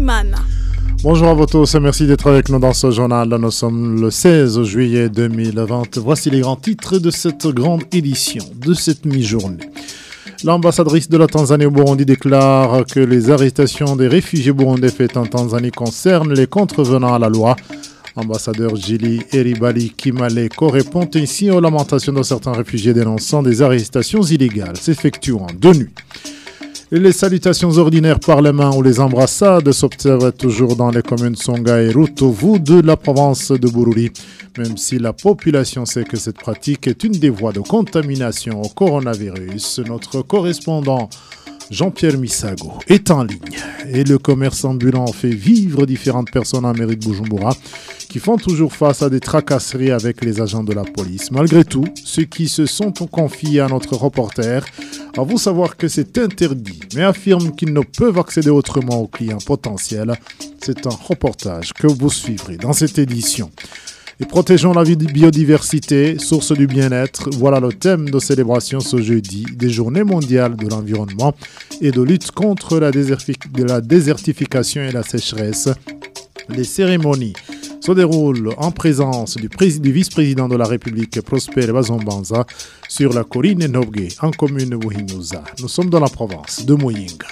Nduwimana. Bonjour à vous tous et merci d'être avec nous dans ce journal. Nous sommes le 16 juillet 2020. Voici les grands titres de cette grande édition, de cette mi-journée. L'ambassadrice de la Tanzanie au Burundi déclare que les arrestations des réfugiés burundais faites en Tanzanie concernent les contrevenants à la loi. Ambassadeur Julie Eribali Kimaleko répond ainsi aux lamentations de certains réfugiés dénonçant des arrestations illégales s'effectuant de nuit. Et les salutations ordinaires par les mains ou les embrassades s'observent toujours dans les communes Songa et Rutovu de la province de Bururi, même si la population sait que cette pratique est une des voies de contamination au coronavirus. Notre correspondant Jean-Pierre Misago est en ligne et le commerce ambulant fait vivre différentes personnes en mairie de Bujumbura qui font toujours face à des tracasseries avec les agents de la police. Malgré tout, ceux qui se sont confiés à notre reporter avouent savoir que c'est interdit, mais affirment qu'ils ne peuvent accéder autrement aux clients potentiels. C'est un reportage que vous suivrez dans cette édition. Et protégeons la biodiversité, source du bien-être. Voilà le thème de célébration ce jeudi des Journées mondiales de l'environnement et de lutte contre la désertification et la sécheresse. Les cérémonies se déroulent en présence du vice-président de la République, Prosper Bazombanza, sur la colline Nobge, en commune Buhinyuza. Nous sommes dans la province de Muyinga.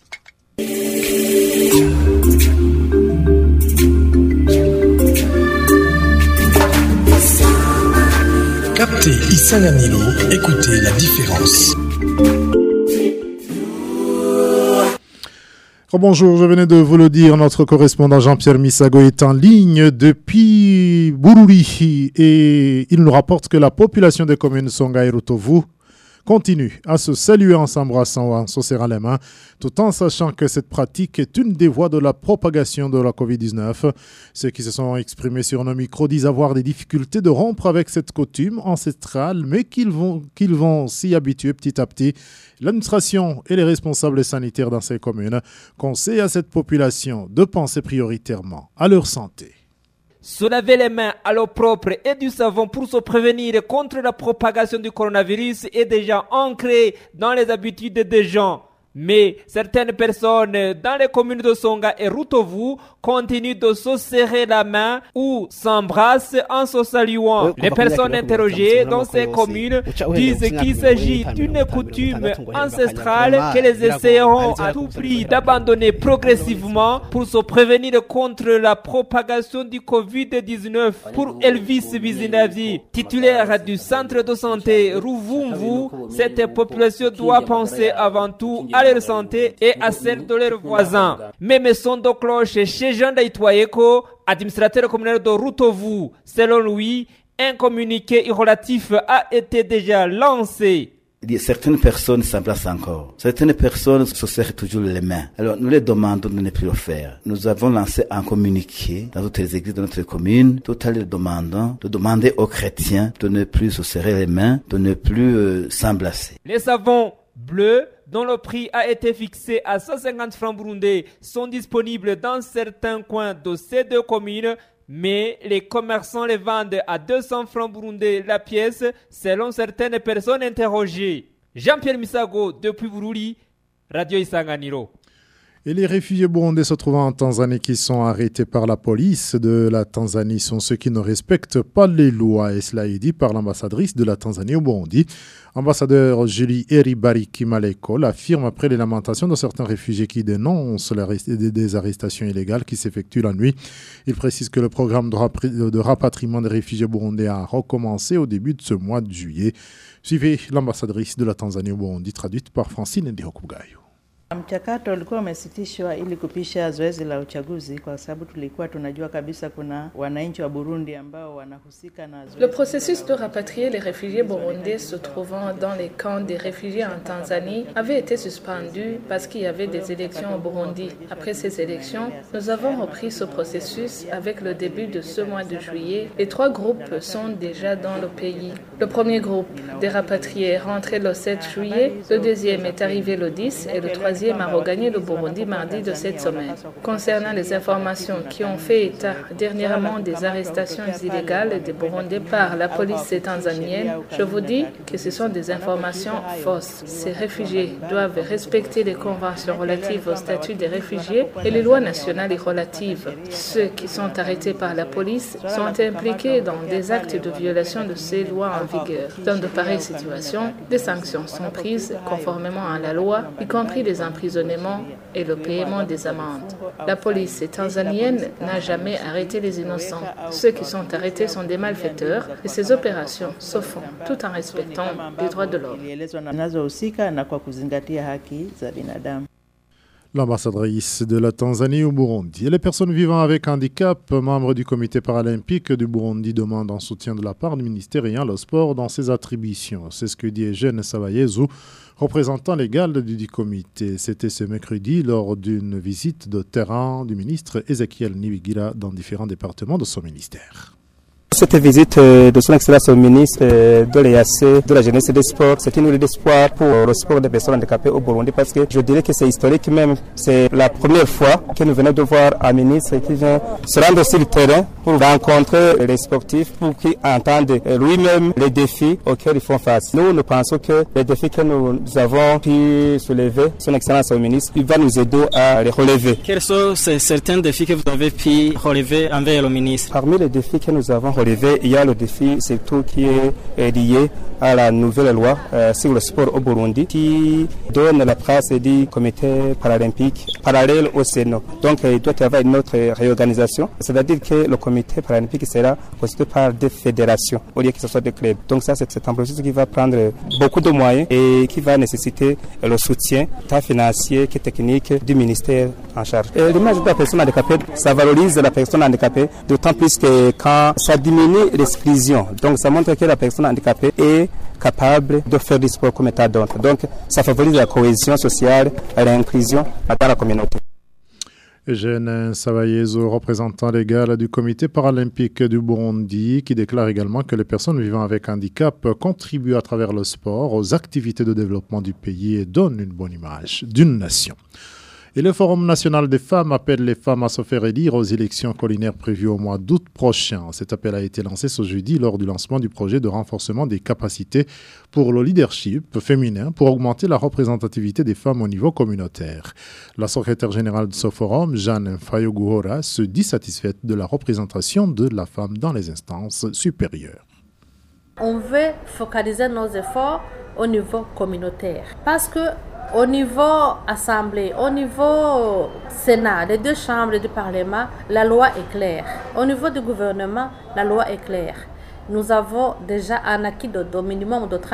Captez Isanganilo, écoutez la différence. Bonjour, je venais de vous le dire, notre correspondant Jean-Pierre Misago est en ligne depuis Bururi et il nous rapporte que la population des communes Songa et Rutovu continue à se saluer en s'embrassant ou en se serrant les mains, tout en sachant que cette pratique est une des voies de la propagation de la COVID-19. Ceux qui se sont exprimés sur nos micros disent avoir des difficultés de rompre avec cette coutume ancestrale, mais qu'ils vont s'y habituer petit à petit. L'administration et les responsables sanitaires dans ces communes conseillent à cette population de penser prioritairement à leur santé. Se laver les mains à l'eau propre et du savon pour se prévenir contre la propagation du coronavirus est déjà ancré dans les habitudes des gens. Mais certaines personnes dans les communes de Songa et Rutovu continuent de se serrer la main ou s'embrassent en se saluant. Les personnes interrogées dans ces communes disent qu'il s'agit d'une coutume ancestrale qu'elles essaieront à tout prix d'abandonner progressivement pour se prévenir contre la propagation du Covid-19. Pour Elvis Bizinavi, titulaire du centre de santé Ruvumvu, cette population doit penser avant tout à leur santé et à celle de leurs voisins. Même son de cloche chez Jean Daitwaeko, administrateur communal de Rutovu. Selon lui, un communiqué relatif a été déjà lancé. Certaines personnes s'embrassent encore. Certaines personnes se serrent toujours les mains. Alors, nous les demandons de ne plus le faire. Nous avons lancé un communiqué dans toutes les églises de notre commune, tout en leur demandant de demander aux chrétiens de ne plus se serrer les mains, de ne plus s'embrasser. Les savons bleus, dont le prix a été fixé à 150 francs burundais, sont disponibles dans certains coins de ces deux communes, mais les commerçants les vendent à 200 francs burundais la pièce, selon certaines personnes interrogées. Jean-Pierre Misago, depuis Bururi, Radio Isanganiro. Et les réfugiés burundais se trouvant en Tanzanie qui sont arrêtés par la police de la Tanzanie sont ceux qui ne respectent pas les lois. Et cela est dit par l'ambassadrice de la Tanzanie au Burundi. Ambassadeur Julie Eribali Kimaleko l'affirme après les lamentations de certains réfugiés qui dénoncent des arrestations illégales qui s'effectuent la nuit. Il précise que le programme de rapatriement des réfugiés burundais a recommencé au début de ce mois de juillet. Suivez l'ambassadrice de la Tanzanie au Burundi, traduite par Francine Ndihokugayo. Mchakato ulikuwa umesitishwa ili kupisha zoezi la uchaguzi kwa sababu tulikuwa tunajua kabisa kuna wananchi wa Burundi ambao wanahusika na zoezi. Le processus de rapatrier les réfugiés burundais se trouvant dans les camps des réfugiés en Tanzanie avait été suspendu parce qu'il y avait des élections au Burundi. Après ces élections, nous avons repris ce processus avec le début de ce mois de juillet. Les 3 groupes sont déjà dans le pays. Le premier groupe des rapatriés est rentré le 7 juillet, le deuxième est arrivé le 10 et le troisième Canadien m'a regagné le Burundi mardi de cette semaine. Concernant les informations qui ont fait état dernièrement des arrestations illégales des Burundais par la police tanzanienne, je vous dis que ce sont des informations fausses. Ces réfugiés doivent respecter les conventions relatives au statut des réfugiés et les lois nationales y relatives. Ceux qui sont arrêtés par la police sont impliqués dans des actes de violation de ces lois en vigueur. Dans de pareilles situations, des sanctions sont prises conformément à la loi, y compris des emprisonnements et le paiement des amendes. La police tanzanienne n'a jamais arrêté les innocents. Ceux qui sont arrêtés sont des malfaiteurs et ces opérations se font tout en respectant les droits de l'homme. L'ambassadrice de la Tanzanie au Burundi et les personnes vivant avec handicap, membres du comité paralympique du Burundi, demandent un soutien de la part du ministère ayant le sport dans ses attributions. C'est ce que dit Eugène Savayezu, représentant légal du comité. C'était ce mercredi lors d'une visite de terrain du ministre Ezekiel Nibigira dans différents départements de son ministère. Cette visite de son excellence au ministre de l'EAC, de la jeunesse et des sports, c'est une idée d'espoir pour le sport des personnes handicapées au Burundi parce que je dirais que c'est historique même. C'est la première fois que nous venons de voir un ministre qui vient se rendre sur le terrain pour rencontrer les sportifs, pour qu'ils entendent lui-même les défis auxquels ils font face. Nous pensons que les défis que nous avons pu soulever, son excellence au ministre, il va nous aider à les relever. Quels sont certains défis que vous avez pu relever envers le ministre? Parmi les défis que nous avons relevés, il y a le défi surtout qui est lié à la nouvelle loi sur le sport au Burundi qui donne la place du comité paralympique parallèle au Sénat. Donc il doit y avoir une autre réorganisation. C'est-à-dire que le comité paralympique sera constitué par des fédérations au lieu que ce soit des clubs. Donc ça c'est un processus qui va prendre beaucoup de moyens et qui va nécessiter le soutien tant financier que technique du ministère en charge. L'image de la personne handicapée, ça valorise la personne handicapée, d'autant plus que quand ça diminue l'exclusion. Donc ça montre que la personne handicapée est capable de faire du sport comme état d'autre. Donc ça favorise la cohésion sociale et l'inclusion dans la communauté. Eugène Savayezu, représentant légal du comité paralympique du Burundi, qui déclare également que les personnes vivant avec handicap contribuent à travers le sport aux activités de développement du pays et donnent une bonne image d'une nation. Et le Forum national des femmes appelle les femmes à se faire élire aux élections collinaires prévues au mois d'août prochain. Cet appel a été lancé ce jeudi lors du lancement du projet de renforcement des capacités pour le leadership féminin pour augmenter la représentativité des femmes au niveau communautaire. La secrétaire générale de ce forum, Jeanne Fayoguhora, se dit satisfaite de la représentation de la femme dans les instances supérieures. On veut focaliser nos efforts au niveau communautaire parce que au niveau Assemblée, au niveau Sénat, les deux chambres du Parlement, la loi est claire. Au niveau du gouvernement, la loi est claire. Nous avons déjà un acquis de minimum de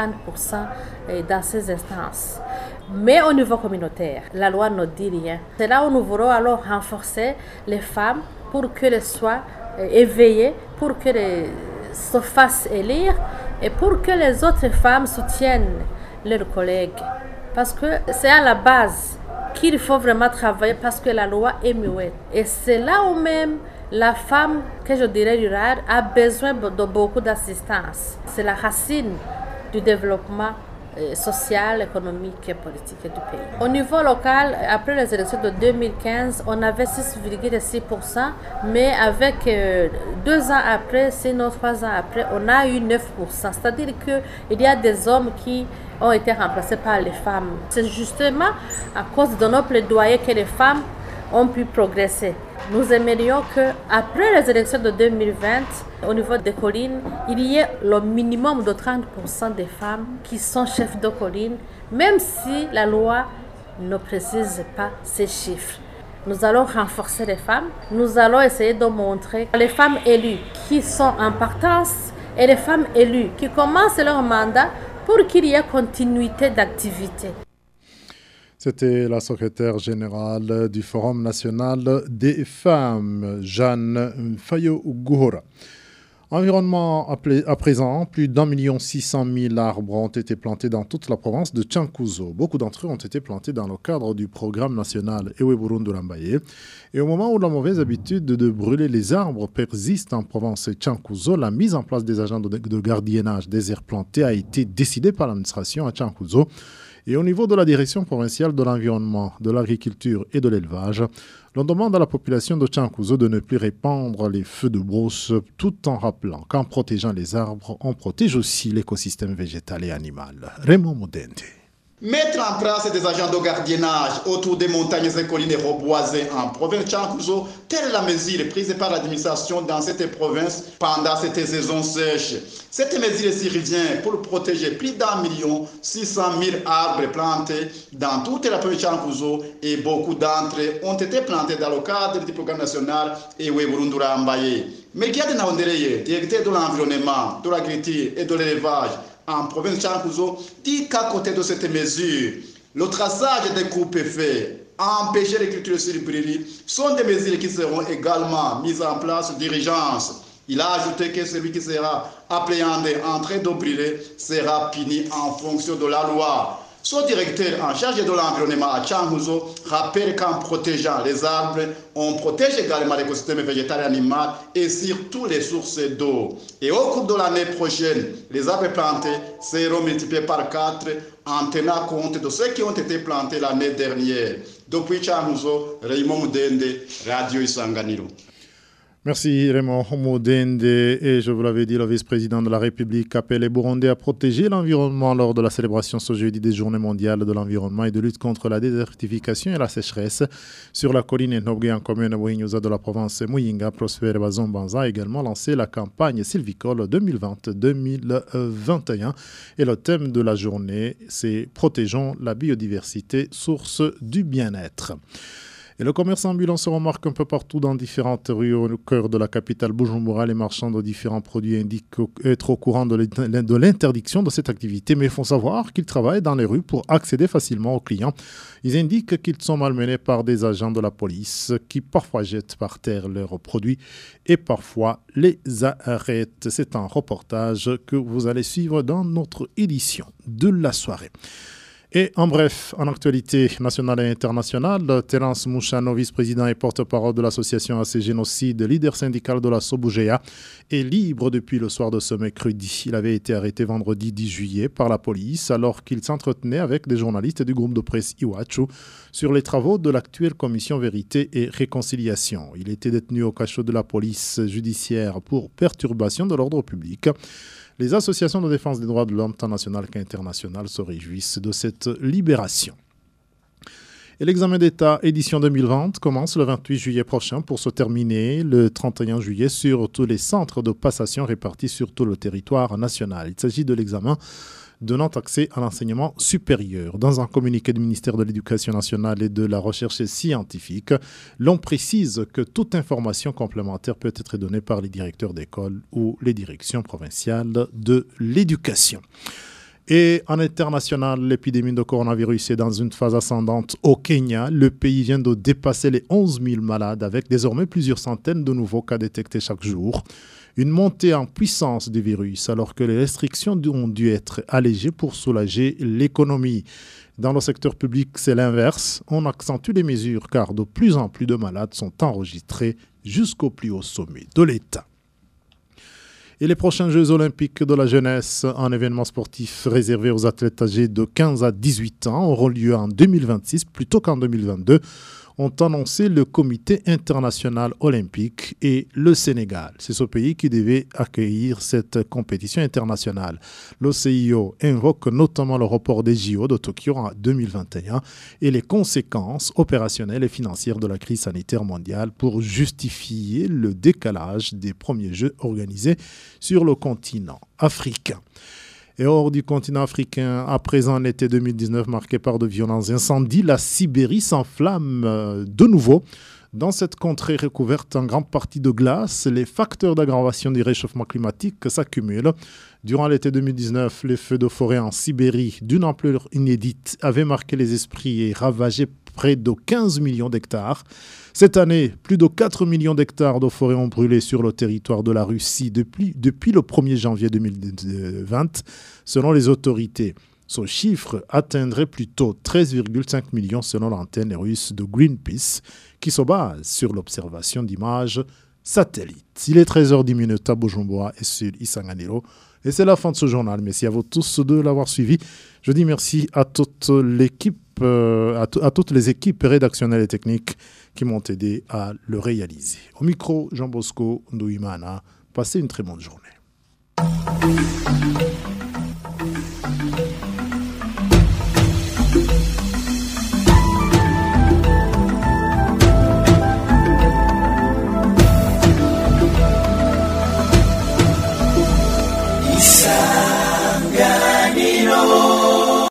30% dans ces instances. Mais au niveau communautaire, la loi ne dit rien. C'est là où nous voulons alors renforcer les femmes pour qu'elles soient éveillées, pour qu'elles se fassent élire et pour que les autres femmes soutiennent leurs collègues. Parce que c'est à la base qu'il faut vraiment travailler parce que la loi est muette. Et c'est là où même la femme, que je dirais rurale, a besoin de beaucoup d'assistance. C'est la racine du développement social, économique et politique du pays. Au niveau local, après les élections de 2015, on avait 6,6%, mais avec 2 ans après, sinon 3 ans après, on a eu 9%. C'est-à-dire qu'il y a des hommes qui ont été remplacés par les femmes. C'est justement à cause de nos plaidoyers que les femmes ont pu progresser. Nous aimerions qu'après les élections de 2020, au niveau des collines, il y ait le minimum de 30% des femmes qui sont chefs de colline, même si la loi ne précise pas ces chiffres. Nous allons renforcer les femmes, nous allons essayer de montrer les femmes élues qui sont en partance et les femmes élues qui commencent leur mandat pour qu'il y ait continuité d'activité. C'était la secrétaire générale du Forum national des femmes, Jeanne Fayoguhora. Environnement à présent, plus d'1,6 million arbres ont été plantés dans toute la province de Chankuzo. Beaucoup d'entre eux ont été plantés dans le cadre du programme national Ewe Burundu Rambaye. Et au moment où la mauvaise habitude de brûler les arbres persiste en province de Chankuzo, la mise en place des agents de gardiennage des aires plantées a été décidée par l'administration à Chankuzo. Et au niveau de la direction provinciale de l'environnement, de l'agriculture et de l'élevage, l'on demande à la population de Tchankouzo de ne plus répandre les feux de brousse tout en rappelant qu'en protégeant les arbres, on protège aussi l'écosystème végétal et animal. Raymond Moudende. Mettre en place des agents de gardiennage autour des montagnes et collines reboisées en province de Tchankouzo, telle est la mesure prise par l'administration dans cette province pendant cette saison sèche. Cette mesure survient pour protéger plus d'1 600 000 arbres plantés dans toute la province de Tchankouzo et beaucoup d'entre eux ont été plantés dans le cadre du programme national Ewe Burundura Mbaye. Melchiade Naondereye, directeur de l'environnement, de l'agriculture et de l'élevage, en province de Tchankouzo, dit qu'à côté de cette mesure, le traçage des coupes faits, empêcher les cultures sur brûlis, sont des mesures qui seront également mises en place d'urgence. Il a ajouté que celui qui sera appréhendé en train de brûler sera puni en fonction de la loi. Son directeur en charge de l'environnement à Tchankouzo rappelle qu'en protégeant les arbres, on protège également l'écosystème végétal et animal et surtout les sources d'eau. Et au cours de l'année prochaine, les arbres plantés seront multipliés par 4 en tenant compte de ceux qui ont été plantés l'année dernière. Depuis Tchankouzo, Raymond Moudende, Radio Isanganiro. Merci Raymond Moudende. Et je vous l'avais dit, le vice-président de la République appelle les Burundais à protéger l'environnement lors de la célébration ce jeudi des Journées mondiales de l'environnement et de lutte contre la désertification et la sécheresse sur la colline Nobge en commune Bouhinyuza de la province Muyinga. Prosper Bazombanza a également lancé la campagne sylvicole 2020-2021 et le thème de la journée, c'est « Protégeons la biodiversité, source du bien-être ». Et le commerce ambulant se remarque un peu partout dans différentes rues au cœur de la capitale Bujumbura. Les marchands de différents produits indiquent être au courant de l'interdiction de cette activité, mais il faut savoir qu'ils travaillent dans les rues pour accéder facilement aux clients. Ils indiquent qu'ils sont malmenés par des agents de la police qui parfois jettent par terre leurs produits et parfois les arrêtent. C'est un reportage que vous allez suivre dans notre édition de la soirée. Et en bref, en actualité nationale et internationale, Terence Mouchano, vice-président et porte-parole de l'association AC Génocide, leader syndical de la Sobujea, est libre depuis le soir de ce mercredi. Il avait été arrêté vendredi 10 juillet par la police alors qu'il s'entretenait avec des journalistes du groupe de presse Iwachu sur les travaux de l'actuelle commission Vérité et Réconciliation. Il était détenu au cachot de la police judiciaire pour perturbation de l'ordre public. Les associations de défense des droits de l'homme, tant nationales qu'internationales, se réjouissent de cette libération. Et l'examen d'État édition 2020 commence le 28 juillet prochain pour se terminer le 31 juillet sur tous les centres de passation répartis sur tout le territoire national. Il s'agit de l'examen donnant accès à l'enseignement supérieur. Dans un communiqué du ministère de l'Éducation nationale et de la recherche scientifique, l'on précise que toute information complémentaire peut être donnée par les directeurs d'école ou les directions provinciales de l'éducation. Et en international, l'épidémie de coronavirus est dans une phase ascendante au Kenya. Le pays vient de dépasser les 11 000 malades avec désormais plusieurs centaines de nouveaux cas détectés chaque jour. Une montée en puissance du virus alors que les restrictions ont dû être allégées pour soulager l'économie. Dans le secteur public, c'est l'inverse. On accentue les mesures car de plus en plus de malades sont enregistrés jusqu'au plus haut sommet de l'État. Et les prochains Jeux olympiques de la jeunesse, un événement sportif réservé aux athlètes âgés de 15 à 18 ans, auront lieu en 2026 plutôt qu'en 2022. Ont annoncé le Comité international olympique et le Sénégal. C'est ce pays qui devait accueillir cette compétition internationale. Le CIO invoque notamment le report des JO de Tokyo en 2021 et les conséquences opérationnelles et financières de la crise sanitaire mondiale pour justifier le décalage des premiers Jeux organisés sur le continent africain. Et hors du continent africain, à présent l'été 2019 marqué par de violents incendies, la Sibérie s'enflamme de nouveau. Dans cette contrée recouverte en grande partie de glace, les facteurs d'aggravation du réchauffement climatique s'accumulent. Durant l'été 2019, les feux de forêt en Sibérie, d'une ampleur inédite, avaient marqué les esprits et ravagé près de 15 millions d'hectares. Cette année, plus de 4 millions d'hectares de forêt ont brûlé sur le territoire de la Russie depuis le 1er janvier 2020, selon les autorités. Ce chiffre atteindrait plutôt 13,5 millions selon l'antenne russe de Greenpeace, qui se base sur l'observation d'images satellite. Il est 13h10 à Bujumbura et sur Isanganiro. Et c'est la fin de ce journal. Merci à vous tous de l'avoir suivi. Je dis merci à toute l'équipe, à toutes les équipes rédactionnelles et techniques qui m'ont aidé à le réaliser. Au micro, Jean Bosco Ndouimana. Passez une très bonne journée.